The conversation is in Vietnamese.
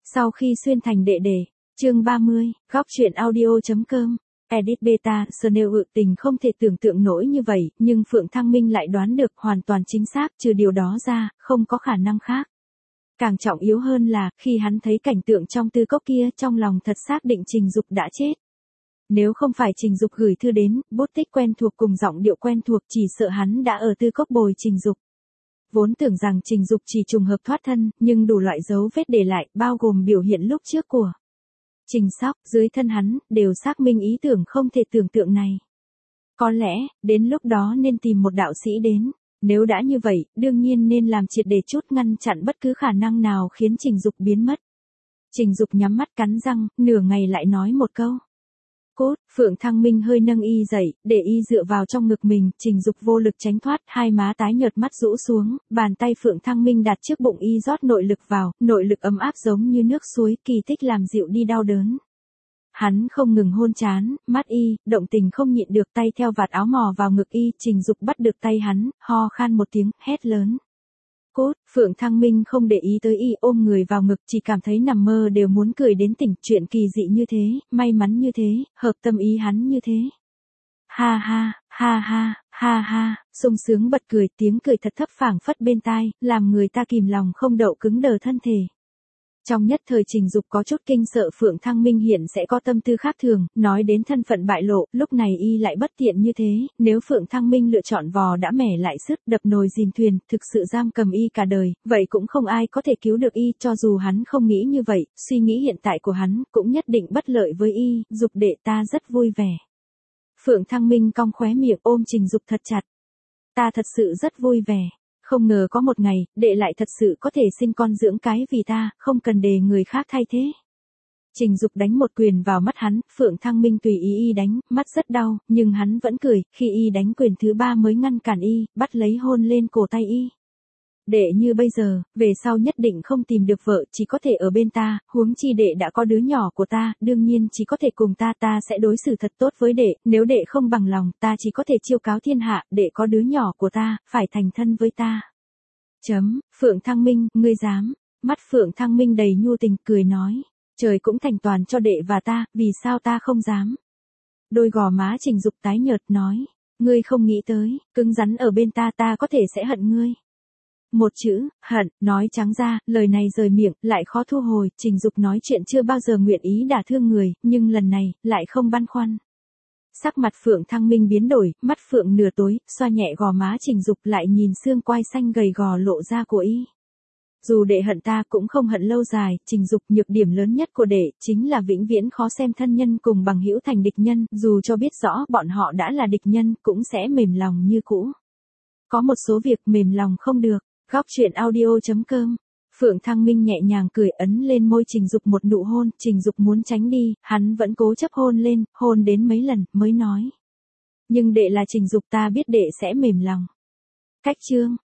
Sau khi xuyên thành đệ đệ, chương 30, góc truyện audio.com. Edit beta, Chanel tình không thể tưởng tượng nổi như vậy, nhưng Phượng Thăng Minh lại đoán được hoàn toàn chính xác, trừ điều đó ra, không có khả năng khác. Càng trọng yếu hơn là, khi hắn thấy cảnh tượng trong tư cốc kia, trong lòng thật xác định Trình Dục đã chết. Nếu không phải Trình Dục gửi thư đến, bút tích quen thuộc cùng giọng điệu quen thuộc, chỉ sợ hắn đã ở tư cốc bồi Trình Dục. Vốn tưởng rằng Trình Dục chỉ trùng hợp thoát thân, nhưng đủ loại dấu vết để lại, bao gồm biểu hiện lúc trước của Trình Sóc, dưới thân hắn, đều xác minh ý tưởng không thể tưởng tượng này. Có lẽ, đến lúc đó nên tìm một đạo sĩ đến. Nếu đã như vậy, đương nhiên nên làm triệt để chút ngăn chặn bất cứ khả năng nào khiến Trình Dục biến mất. Trình Dục nhắm mắt cắn răng, nửa ngày lại nói một câu. Cốt, Phượng Thăng Minh hơi nâng y dậy, để y dựa vào trong ngực mình, Trình Dục vô lực tránh thoát, hai má tái nhợt mắt rũ xuống, bàn tay Phượng Thăng Minh đặt trước bụng y rót nội lực vào, nội lực ấm áp giống như nước suối, kỳ tích làm dịu đi đau đớn. Hắn không ngừng hôn trán, mắt y, động tình không nhịn được tay theo vạt áo mò vào ngực y, Trình Dục bắt được tay hắn, ho khan một tiếng, hét lớn. Cốt, Phượng Thăng Minh không để ý tới y, ôm người vào ngực, chỉ cảm thấy nằm mơ đều muốn cười đến tỉnh, chuyện kỳ dị như thế, may mắn như thế, hợp tâm ý hắn như thế. Ha ha, ha ha, ha ha, sung sướng bật cười, tiếng cười thật thấp phảng phất bên tai, làm người ta kìm lòng không đậu cứng đờ thân thể. Trong nhất thời Trình Dục có chút kinh sợ Phượng Thăng Minh hiện sẽ có tâm tư khác thường, nói đến thân phận bại lộ, lúc này y lại bất tiện như thế, nếu Phượng Thăng Minh lựa chọn vò đã mẻ lại sức, đập nồi dìm thuyền, thực sự giam cầm y cả đời, vậy cũng không ai có thể cứu được y, cho dù hắn không nghĩ như vậy, suy nghĩ hiện tại của hắn, cũng nhất định bất lợi với y, Dục đệ ta rất vui vẻ. Phượng Thăng Minh cong khóe miệng ôm Trình Dục thật chặt. Ta thật sự rất vui vẻ. Không ngờ có một ngày, đệ lại thật sự có thể sinh con dưỡng cái vì ta, không cần để người khác thay thế. Trình Dục đánh một quyền vào mắt hắn, Phượng Thăng Minh tùy ý y đánh, mắt rất đau, nhưng hắn vẫn cười, khi y đánh quyền thứ ba mới ngăn cản y, bắt lấy hôn lên cổ tay y. Đệ như bây giờ, về sau nhất định không tìm được vợ, chỉ có thể ở bên ta, huống chi đệ đã có đứa nhỏ của ta, đương nhiên chỉ có thể cùng ta sẽ đối xử thật tốt với đệ, nếu đệ không bằng lòng, ta chỉ có thể chiêu cáo thiên hạ, đệ có đứa nhỏ của ta, phải thành thân với ta. Phượng Thăng Minh, ngươi dám, mắt Phượng Thăng Minh đầy nhu tình, cười nói, trời cũng thành toàn cho đệ và ta, vì sao ta không dám. Đôi gò má Trình Dục tái nhợt nói, ngươi không nghĩ tới, cứng rắn ở bên ta có thể sẽ hận ngươi. Một chữ, hận, nói trắng ra, lời này rời miệng, lại khó thu hồi, Trình Dục nói chuyện chưa bao giờ nguyện ý đả thương người, nhưng lần này, lại không băn khoăn. Sắc mặt Phượng Thăng Minh biến đổi, mắt Phượng nửa tối, xoa nhẹ gò má Trình Dục lại nhìn xương quai xanh gầy gò lộ ra của y. Dù đệ hận ta cũng không hận lâu dài, Trình Dục nhược điểm lớn nhất của đệ, chính là vĩnh viễn khó xem thân nhân cùng bằng hữu thành địch nhân, dù cho biết rõ bọn họ đã là địch nhân, cũng sẽ mềm lòng như cũ. Có một số việc mềm lòng không được. Góc truyện audio.com. Phượng Thăng Minh nhẹ nhàng cười ấn lên môi Trình Dục một nụ hôn, Trình Dục muốn tránh đi, hắn vẫn cố chấp hôn lên, hôn đến mấy lần, mới nói. Nhưng đệ là Trình Dục ta biết đệ sẽ mềm lòng. Cách chương.